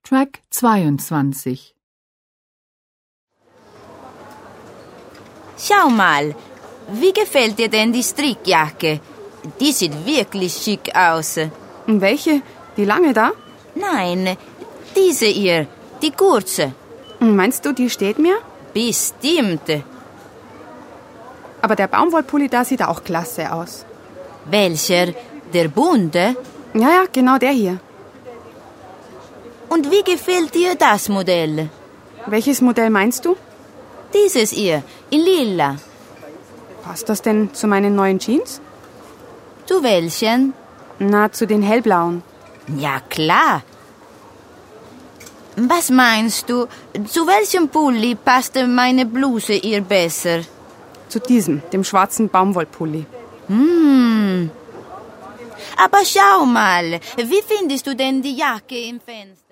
Track 22. Schau mal, wie gefällt dir denn die Strickjacke? Die sieht wirklich schick aus. Und welche? Die lange da? Nein, diese hier, die kurze. Meinst du, die steht mir? Bestimmt. Aber der Baumwollpulli da sieht auch klasse aus. Welcher? Der bunte? Ja, genau der hier. Und wie gefällt dir das Modell? Welches Modell meinst du? Dieses hier, in lila. Passt das denn zu meinen neuen Jeans? Zu welchen? Na, zu den hellblauen. Ja, klar. Was meinst du, zu welchem Pulli passte meine Bluse ihr besser? Zu diesem, dem schwarzen Baumwollpulli. Aber schau mal, wie findest du denn die Jacke im Fenster?